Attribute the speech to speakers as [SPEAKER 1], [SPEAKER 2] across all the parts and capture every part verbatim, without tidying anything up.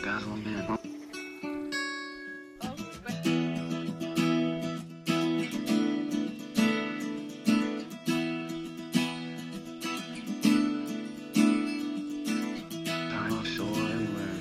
[SPEAKER 1] Gasolman. Dinosaur everywhere.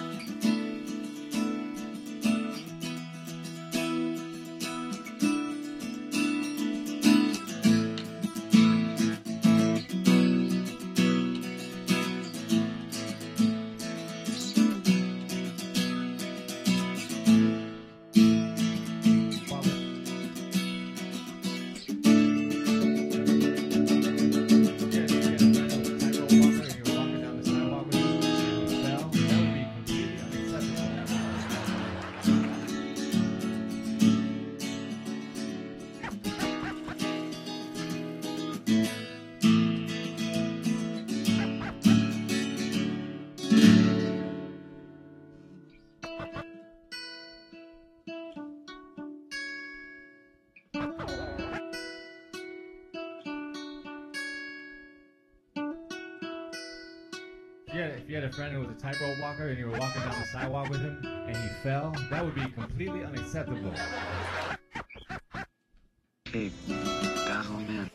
[SPEAKER 2] If you, had, if you had a friend who was a tightrope walker and you were walking down the sidewalk with him and he fell, that would be completely unacceptable.
[SPEAKER 1] Hey, Gasolman.